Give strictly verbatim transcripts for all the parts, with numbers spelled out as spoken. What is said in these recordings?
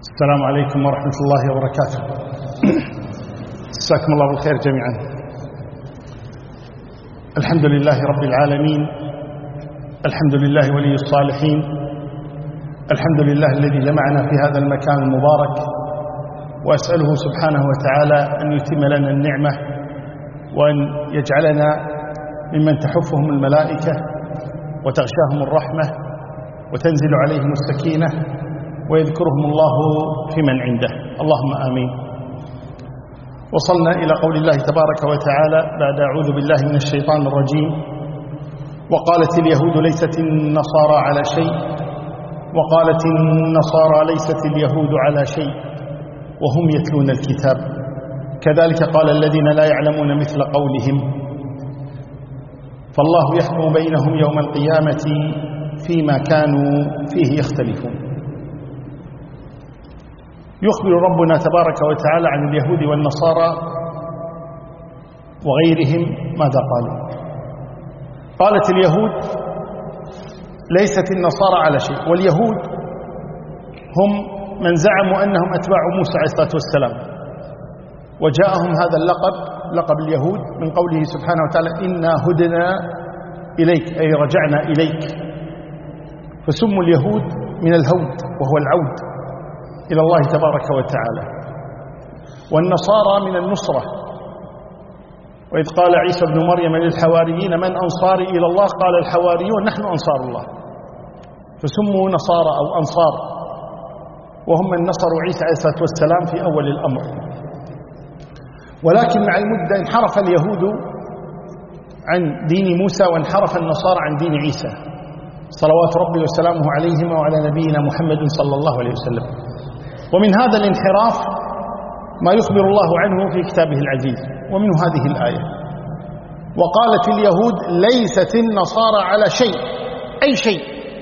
السلام عليكم ورحمة الله وبركاته. جزاكم الله بالخير جميعا. الحمد لله رب العالمين، الحمد لله ولي الصالحين، الحمد لله الذي جمعنا في هذا المكان المبارك، وأسأله سبحانه وتعالى أن يتم لنا النعمة وأن يجعلنا ممن تحفهم الملائكة وتغشاهم الرحمة وتنزل عليهم السكينة ويذكرهم الله في من عنده، اللهم آمين. وصلنا إلى قول الله تبارك وتعالى بعد أعوذ بالله من الشيطان الرجيم: وقالت اليهود ليست النصارى على شيء وقالت النصارى ليست اليهود على شيء وهم يتلون الكتاب كذلك قال الذين لا يعلمون مثل قولهم فالله يحكم بينهم يوم القيامة فيما كانوا فيه يختلفون. يخبر ربنا تبارك وتعالى عن اليهود والنصارى وغيرهم ماذا قالوا؟ قالت اليهود ليست النصارى على شيء، واليهود هم من زعموا أنهم أتباع موسى عليه الصلاة والسلام، وجاءهم هذا اللقب لقب اليهود من قوله سبحانه وتعالى: إنا هدنا إليك، أي رجعنا إليك، فسموا اليهود من الهود وهو العود إلى الله تبارك وتعالى. والنصارى من النصرة، وإذ قال عيسى بن مريم للحواريين من أنصاري إلى الله قال الحواريون نحن أنصار الله، فسموا نصارى أو أنصار، وهم من نصروا عيسى عليه الصلاة والسلام في أول الأمر. ولكن مع المدة انحرف اليهود عن دين موسى وانحرف النصارى عن دين عيسى صلوات ربي وسلامه عليهما وعلى نبينا محمد صلى الله عليه وسلم. ومن هذا الانحراف ما يخبر الله عنه في كتابه العزيز، ومنه هذه الآية: وقالت اليهود ليست النصارى على شيء، أي شيء،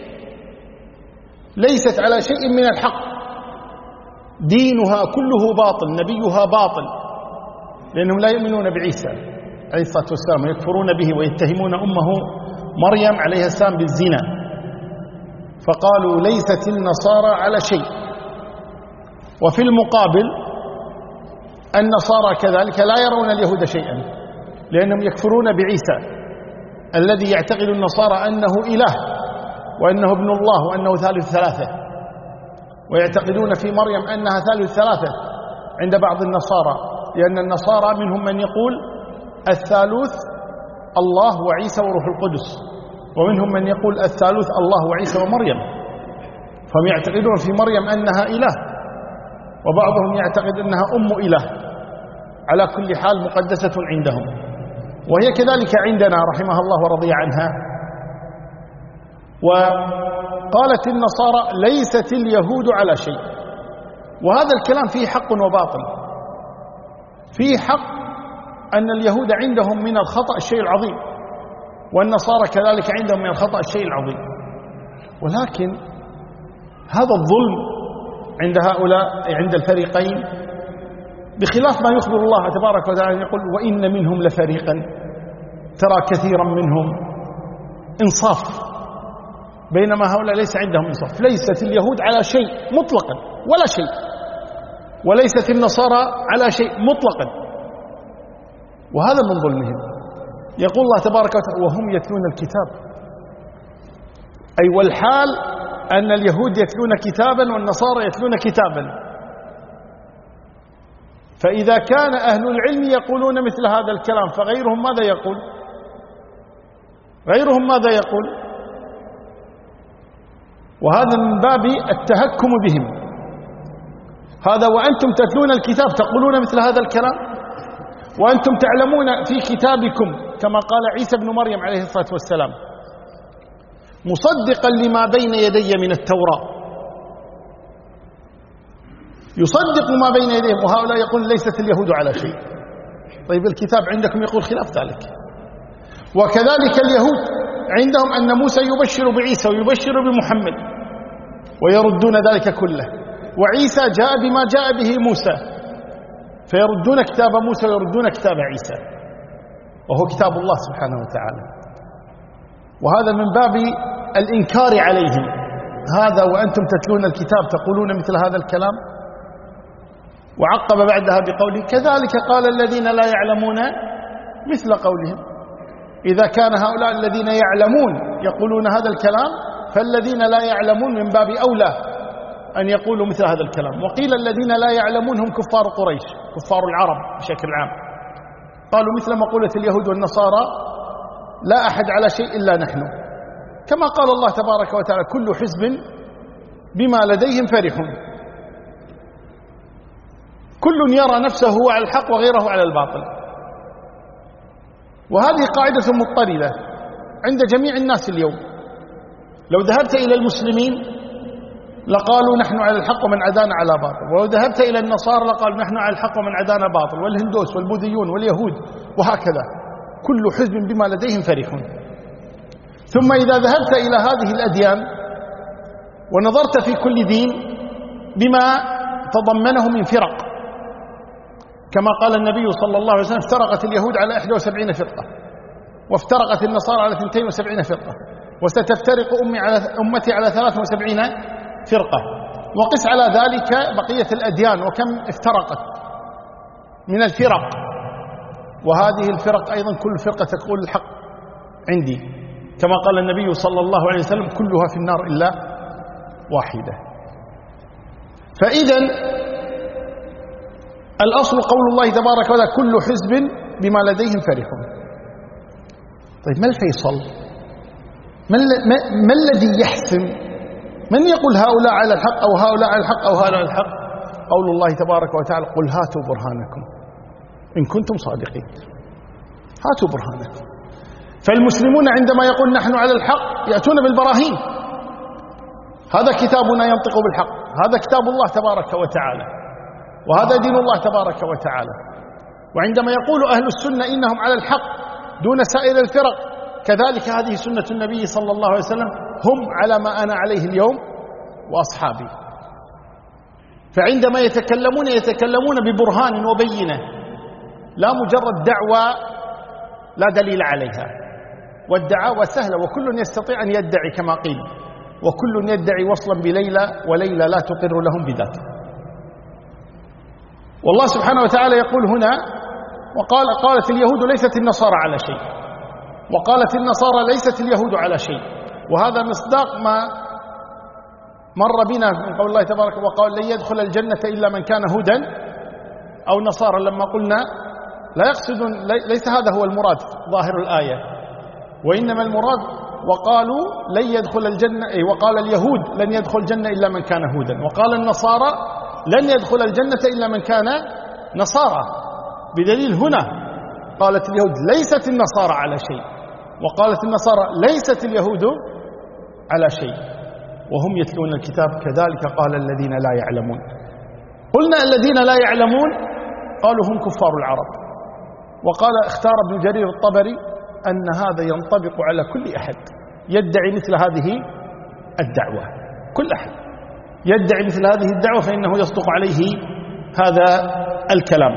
ليست على شيء من الحق، دينها كله باطل، نبيها باطل، لأنهم لا يؤمنون بعيسى عليه الصلاة والسلام ويكفرون به ويتهمون أمه مريم عليها السلام بالزنا، فقالوا ليست النصارى على شيء. وفي المقابل النصارى كذلك لا يرون اليهود شيئا، لأنهم يكفرون بعيسى الذي يعتقد النصارى أنه إله وأنه ابن الله وأنه ثالث ثلاثة، ويعتقدون في مريم أنها ثالث ثلاثة عند بعض النصارى، لأن النصارى منهم من يقول الثالوث الله وعيسى وروح القدس، ومنهم من يقول الثالوث الله وعيسى ومريم، فهم يعتقدون في مريم أنها إله، وبعضهم يعتقد أنها أم إله. على كل حال مقدسة عندهم، وهي كذلك عندنا رحمها الله ورضي عنها. وقالت النصارى ليست اليهود على شيء، وهذا الكلام فيه حق وباطل. فيه حق أن اليهود عندهم من الخطأ الشيء العظيم، والنصارى كذلك عندهم من الخطأ الشيء العظيم، ولكن هذا الظلم عند هؤلاء عند الفريقين بخلاف ما يخبر الله تبارك وتعالى، يقول وإن منهم لفريقا ترى كثيرا منهم إنصاف، بينما هؤلاء ليس عندهم إنصاف. ليست اليهود على شيء مطلقا ولا شيء، وليست النصارى على شيء مطلقا، وهذا من ظلمهم. يقول الله تبارك وتعالى وهم يتلون الكتاب، أي والحال أن اليهود يتلون كتابا والنصارى يتلون كتابا. فإذا كان أهل العلم يقولون مثل هذا الكلام، فغيرهم ماذا يقول؟ غيرهم ماذا يقول؟ وهذا من باب التهكم بهم. هذا وأنتم تتلون الكتاب تقولون مثل هذا الكلام، وأنتم تعلمون في كتابكم كما قال عيسى بن مريم عليه الصلاة والسلام مصدقا لما بين يدي من التوراة، يصدق ما بين يديهم، وهؤلاء يقول ليست اليهود على شيء. طيب الكتاب عندكم يقول خلاف ذلك. وكذلك اليهود عندهم أن موسى يبشر بعيسى ويبشر بمحمد، ويردون ذلك كله، وعيسى جاء بما جاء به موسى، فيردون كتاب موسى ويردون كتاب عيسى، وهو كتاب الله سبحانه وتعالى. وهذا من باب الإنكار عليهم. هذا وأنتم تتلون الكتاب تقولون مثل هذا الكلام. وعقب بعدها بقوله كذلك قال الذين لا يعلمون مثل قولهم. إذا كان هؤلاء الذين يعلمون يقولون هذا الكلام، فالذين لا يعلمون من باب أولى أن يقولوا مثل هذا الكلام. وقيل الذين لا يعلمون هم كفار قريش، كفار العرب بشكل عام، قالوا مثل مقولة اليهود والنصارى لا أحد على شيء إلا نحن، كما قال الله تبارك وتعالى كل حزب بما لديهم فرحون. كل يرى نفسه على الحق وغيره على الباطل. وهذه قاعدة مضطردة عند جميع الناس اليوم. لو ذهبت إلى المسلمين لقالوا نحن على الحق ومن عدانا على باطل، ولو ذهبت إلى النصارى لقالوا نحن على الحق ومن عدانا باطل، والهندوس والبوذيون واليهود وهكذا، كل حزب بما لديهم فرحون. ثم إذا ذهبت إلى هذه الأديان ونظرت في كل دين بما تضمنه من فرق، كما قال النبي صلى الله عليه وسلم افترقت اليهود على إحدى وسبعين فرقة، وافترقت النصارى على اثنتين وسبعين فرقة، وستفترق أمي على أمتي على ثلاث وسبعين فرقة. وقس على ذلك بقية الأديان وكم افترقت من الفرق. وهذه الفرق أيضا كل فرقة تقول الحق عندي، كما قال النبي صلى الله عليه وسلم كلها في النار إلا واحدة. فإذا الأصل قول الله تبارك وتعالى كل حزب بما لديهم فرحون. طيب ما الفيصل؟ ما, ما, ما الذي يحسم؟ من يقول هؤلاء على الحق أو هؤلاء على الحق أو هؤلاء على الحق؟ قول الله تبارك وتعالى قل هاتوا برهانكم إن كنتم صادقين. هاتوا برهانكم. فالمسلمون عندما يقول نحن على الحق يأتون بالبراهين. هذا كتابنا ينطق بالحق، هذا كتاب الله تبارك وتعالى، وهذا دين الله تبارك وتعالى. وعندما يقول أهل السنة إنهم على الحق دون سائر الفرق، كذلك هذه سنة النبي صلى الله عليه وسلم، هم على ما أنا عليه اليوم وأصحابي. فعندما يتكلمون يتكلمون ببرهان وبينة، لا مجرد دعوة لا دليل عليها. والدعاوى سهلة وكل يستطيع أن يدعي كما قيل، وكل يدعي وصلا بليلى وليلى لا تقر لهم بذاك. والله سبحانه وتعالى يقول هنا وقال قالت اليهود ليست النصارى على شيء، وقالت النصارى ليست اليهود على شيء. وهذا مصداق ما مر بنا من قول الله تبارك وقال لن يدخل الجنة إلا من كان هودا أو نصارى. لما قلنا لا يقصدون، ليس هذا هو المراد ظاهر الآية، وإنما المراد وقالوا لن يدخل الجنة، أي وقال اليهود لن يدخل الجنة إلا من كان هودا، وقال النصارى لن يدخل الجنة إلا من كان نصارى. بدليل هنا قالت اليهود ليست النصارى على شيء، وقالت النصارى ليست اليهود على شيء، وهم يتلون الكتاب كذلك قال الذين لا يعلمون. قلنا الذين لا يعلمون قالوا هم كفار العرب. وقال اختار ابن جرير الطبري أن هذا ينطبق على كل أحد يدعي مثل هذه الدعوة. كل أحد يدعي مثل هذه الدعوة فإنه يصدق عليه هذا الكلام.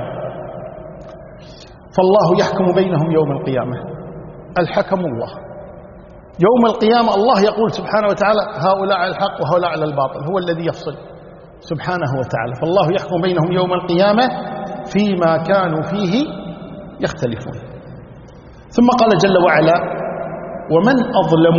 فالله يحكم بينهم يوم القيامة. الحكم الله يوم القيامة. الله يقول سبحانه وتعالى هؤلاء على الحق وهؤلاء على الباطل، هو الذي يفصل سبحانه وتعالى. فالله يحكم بينهم يوم القيامة فيما كانوا فيه يختلفون. ثم قال جل وعلا ومن أظلم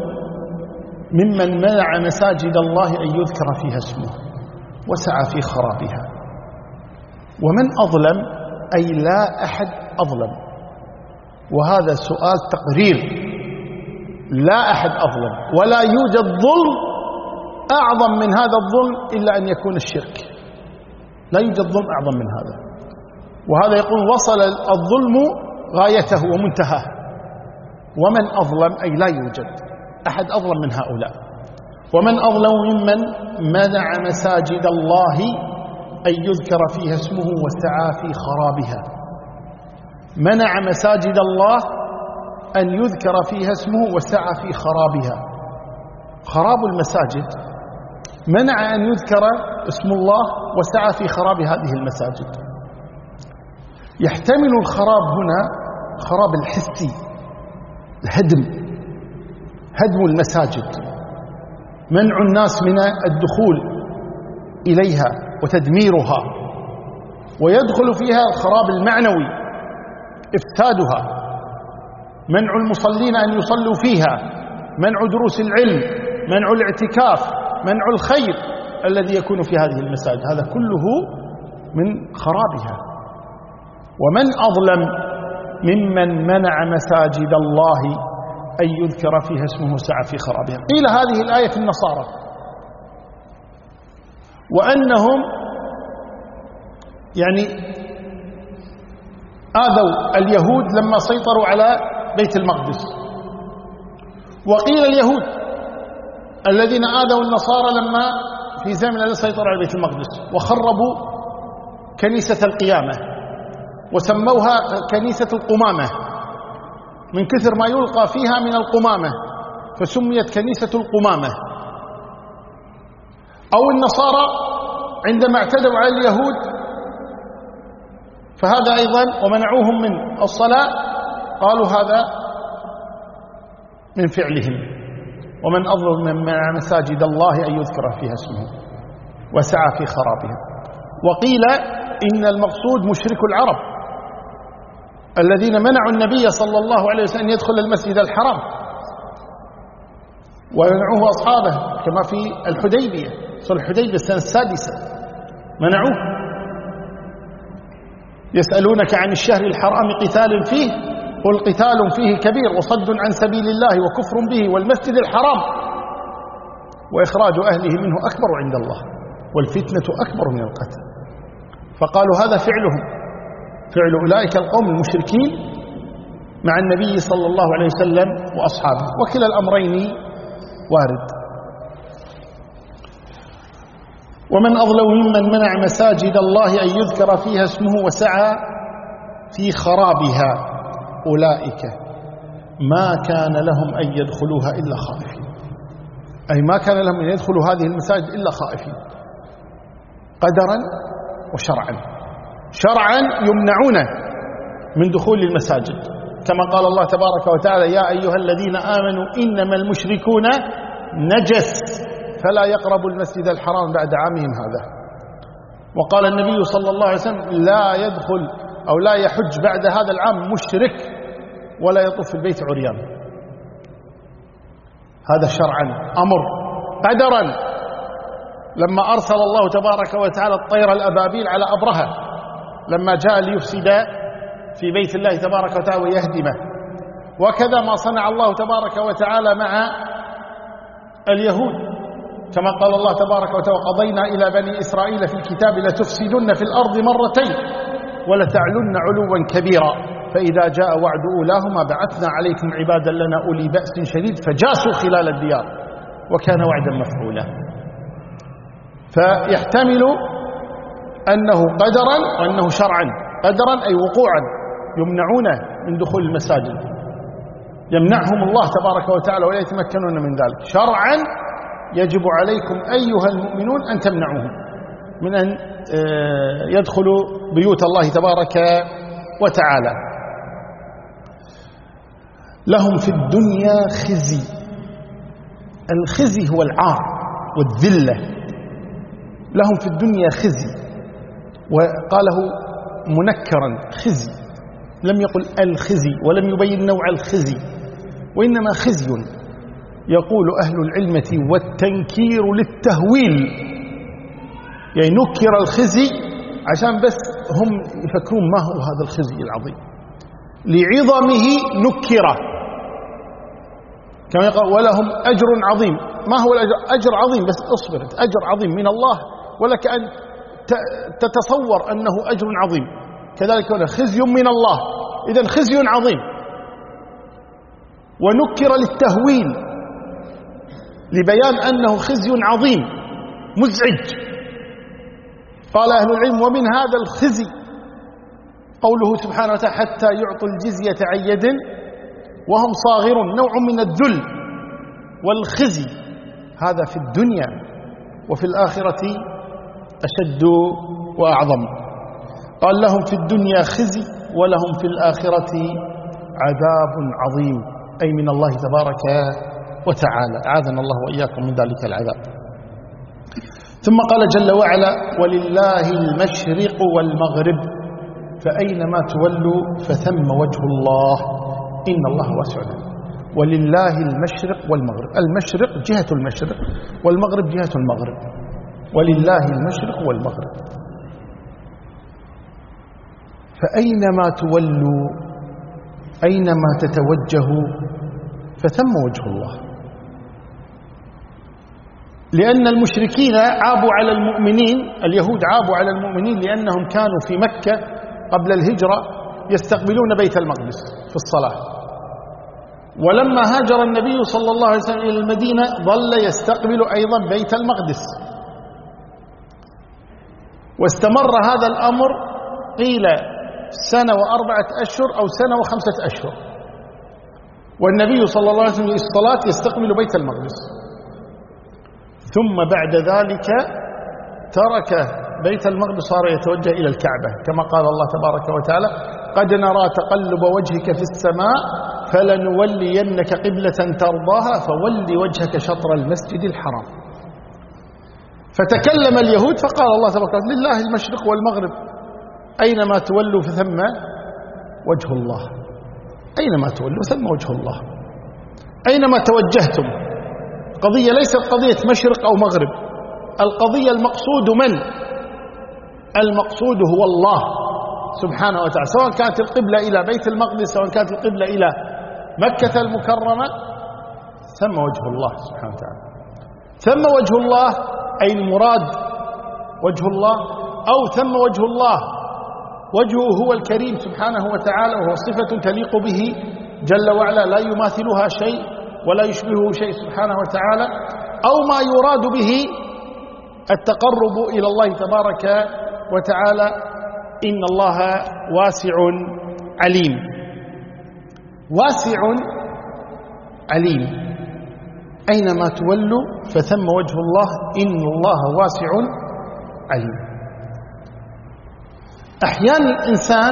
ممن منع مساجد الله أن يذكر فيها اسمه وسعى في خرابها. ومن أظلم أي لا أحد أظلم، وهذا سؤال تقرير. لا أحد أظلم، ولا يوجد ظلم أعظم من هذا الظلم إلا أن يكون الشرك. لا يوجد ظلم أعظم من هذا. وهذا يقول وصل الظلم غايته ومنتهاه. ومن أظلم أي لا يوجد أحد أظلم من هؤلاء. ومن أظلم ممن منع مساجد الله أن يذكر فيها اسمه وسعى في خرابها. منع مساجد الله أن يذكر فيها اسمه وسعى في خرابها. خراب المساجد، منع أن يذكر اسم الله وسعى في خراب هذه المساجد. يحتمل الخراب هنا خراب الحسي، الهدم، هدم المساجد، منع الناس من الدخول إليها وتدميرها ويدخل فيها الخراب المعنوي، إفسادها، منع المصلين أن يصلوا فيها، منع دروس العلم، منع الاعتكاف، منع الخير الذي يكون في هذه المساجد، هذا كله من خرابها. ومن أظلم ممن منع مساجد الله أن يذكر فيها اسمه سعى في خرابها. قيل هذه الآية في النصارى، وأنهم يعني آذوا اليهود لما سيطروا على بيت المقدس. وقيل اليهود الذين آذوا النصارى لما في زمن الذي سيطروا على بيت المقدس وخربوا كنيسة القيامة وسموها كنيسة القمامة من كثر ما يلقى فيها من القمامة، فسميت كنيسة القمامة. أو النصارى عندما اعتدوا على اليهود فهذا أيضا ومنعوهم من الصلاة، قالوا هذا من فعلهم. ومن أظلم من منع مساجد الله أن يذكر فيها اسمه وسعى في خرابها. وقيل إن المقصود مشرك العرب الذين منعوا النبي صلى الله عليه وسلم أن يدخل المسجد الحرام ومنعوه أصحابه، كما في الحديبية، صلح الحديبية السنة السادسة منعوه. يسألونك عن الشهر الحرام قتال فيه قل قتال فيه كبير وصد عن سبيل الله وكفر به والمسجد الحرام وإخراج أهله منه أكبر عند الله والفتنة أكبر من القتل. فقالوا هذا فعلهم، فعل أولئك القوم المشركين مع النبي صلى الله عليه وسلم وأصحابه، وكلا الأمرين وارد. ومن أظلم ممن منع مساجد الله أن يذكر فيها اسمه وسعى في خرابها أولئك ما كان لهم أن يدخلوها إلا خائفين، أي ما كان لهم أن يدخلوا هذه المساجد إلا خائفين قدرا وشرعا. شرعا يمنعون من دخول المساجد كما قال الله تبارك وتعالى يا أيها الذين آمنوا إنما المشركون نجس فلا يقربوا المسجد الحرام بعد عامهم هذا. وقال النبي صلى الله عليه وسلم لا يدخل أو لا يحج بعد هذا العام مشرك ولا يطوف في البيت عريان. هذا شرعا أمر. قدرا لما أرسل الله تبارك وتعالى الطير الأبابيل على أبرهة لما جاء ليفسد في بيت الله تبارك وتعالى ويهدمه. وكذا ما صنع الله تبارك وتعالى مع اليهود كما قال الله تبارك وتعالى وقضينا إلى بني إسرائيل في الكتاب لتفسدن في الأرض مرتين ولتعلن علوا كبيرا فإذا جاء وعد أولاهما بعثنا عليكم عبادا لنا أولي بأس شديد فجاسوا خلال الديار وكان وعدا مفعولا. فيحتمل أنه قدرا وأنه شرعا. قدرا أي وقوعا يمنعون من دخول المساجد، يمنعهم الله تبارك وتعالى ولا يتمكنون من ذلك. شرعا يجب عليكم أيها المؤمنون أن تمنعوهم من أن يدخلوا بيوت الله تبارك وتعالى. لهم في الدنيا خزي. الخزي هو العار والذلة. لهم في الدنيا خزي، وقاله منكرا خزي، لم يقل الخزي ولم يبين نوع الخزي، وإنما خزي يقول أهل العلمة والتنكير للتهويل، يعني نكر الخزي عشان بس هم يفكرون ما هو هذا الخزي العظيم، لعظمه نكره كما يقول ولهم أجر عظيم. ما هو الأجر؟ أجر عظيم بس اصبر، أجر عظيم من الله ولك أن تتصور أنه أجر عظيم، كذلك هنا خزي من الله، إذن خزي عظيم. ونكر للتهويل لبيان أنه خزي عظيم مزعج. قال أهل العلم ومن هذا الخزي قوله سبحانه وتعالى حتى يعطوا الجزية عن يد وهم صاغرون، نوع من الذل والخزي، هذا في الدنيا وفي الآخرة أشد وأعظم. قال لهم في الدنيا خزي ولهم في الآخرة عذاب عظيم، أي من الله تبارك وتعالى، أعاذنا الله وإياكم من ذلك العذاب. ثم قال جل وعلا: ولله المشرق والمغرب فأينما تولوا فثم وجه الله إن الله واسع عليم. ولله المشرق والمغرب، المشرق جهة المشرق والمغرب جهة المغرب، ولله المشرق والمغرب فأينما تولوا، أينما تتوجهوا فثم وجه الله. لأن المشركين عابوا على المؤمنين، اليهود عابوا على المؤمنين لأنهم كانوا في مكة قبل الهجرة يستقبلون بيت المقدس في الصلاة، ولما هاجر النبي صلى الله عليه وسلم إلى المدينة ظل يستقبل أيضا بيت المقدس، واستمر هذا الأمر قيل سنة وأربعة أشهر أو سنة وخمسة أشهر، والنبي صلى الله عليه وسلم الصلاة يستقبل بيت المقدس. ثم بعد ذلك ترك بيت المقدس، صار يتوجه إلى الكعبة، كما قال الله تبارك وتعالى: قد نرى تقلب وجهك في السماء فلنولينك قبلة ترضاها فول وجهك شطر المسجد الحرام. فتكلم اليهود فقال الله تبارك وتعالى: لله المشرق والمغرب أينما تولوا فثم وجه الله، أينما تولوا ثم وجه الله، أينما توجهتم. قضية ليست قضية مشرق أو مغرب، القضية المقصود من؟ المقصود هو الله سبحانه وتعالى، سواء كانت القبلة إلى بيت المقدس سواء كانت القبلة إلى مكة المكرمة، ثم وجه الله سبحانه وتعالى. ثم وجه الله أي المراد وجه الله، أو ثم وجه الله وجهه هو الكريم سبحانه وتعالى، وهو صفة تليق به جل وعلا لا يماثلها شيء ولا يشبهه شيء سبحانه وتعالى، أو ما يراد به التقرب إلى الله تبارك وتعالى: إن الله واسع عليم. واسع عليم، أينما تولوا فثم وجه الله إن الله واسع عليم. أحيانا الإنسان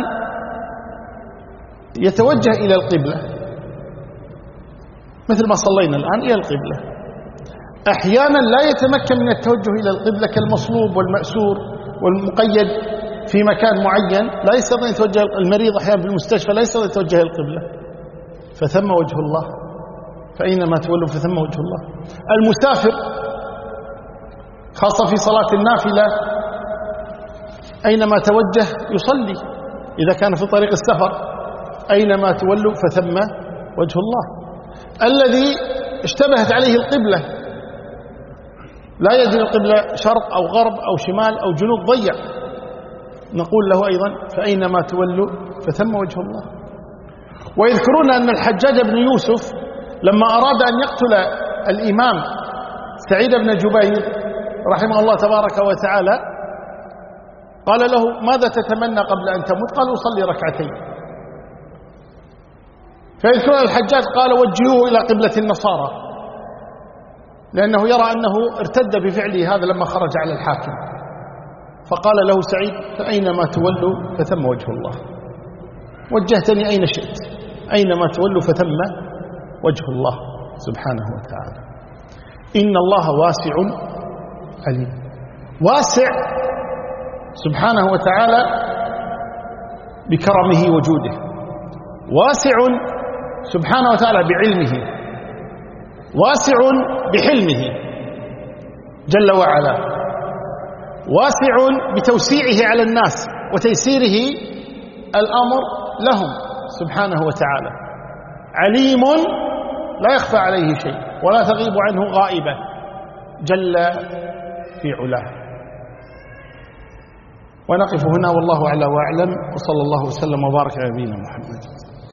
يتوجه إلى القبلة مثل ما صلينا الآن إلى القبلة، أحيانا لا يتمكن من التوجه إلى القبلة كالمصلوب والمأسور والمقيد في مكان معين، لا يستطيع يتوجه. المريض أحيانا في المستشفى لا يستطيع يتوجه القبلة، فثم وجه الله، فأينما تولوا فثم وجه الله. المسافر خاصة في صلاة النافلة أينما توجه يصلي، إذا كان في طريق السفر أينما تولوا فثم وجه الله. الذي اشتبهت عليه القبلة لا يدري القبلة شرق أو غرب أو شمال أو جنوب ضيع، نقول له أيضا فأينما تولوا فثم وجه الله. ويذكرون أن الحجاج بن يوسف لما أراد أن يقتل الإمام سعيد بن جبير رحمه الله تبارك وتعالى قال له: ماذا تتمنى قبل أن تموت؟ قال: أصلي ركعتين. فيذكرون الحجاج قال: وجهوه إلى قبلة النصارى، لأنه يرى أنه ارتد بفعله هذا لما خرج على الحاكم. فقال له سعيد: فأينما تولوا فثم وجه الله، وجهتني أين شئت، أينما تولوا فثم وجه الله سبحانه وتعالى. إن الله واسع عليم. واسع سبحانه وتعالى بكرمه وجوده، واسع سبحانه وتعالى بعلمه، واسع بحلمه جل وعلا، واسع بتوسيعه على الناس وتيسيره الأمر لهم سبحانه وتعالى. عليم لا يخفى عليه شيء ولا تغيب عنه غائبة جل في علاه. ونقف هنا والله أعلى وأعلم، وصلى الله وسلم وبارك على نبينا محمد.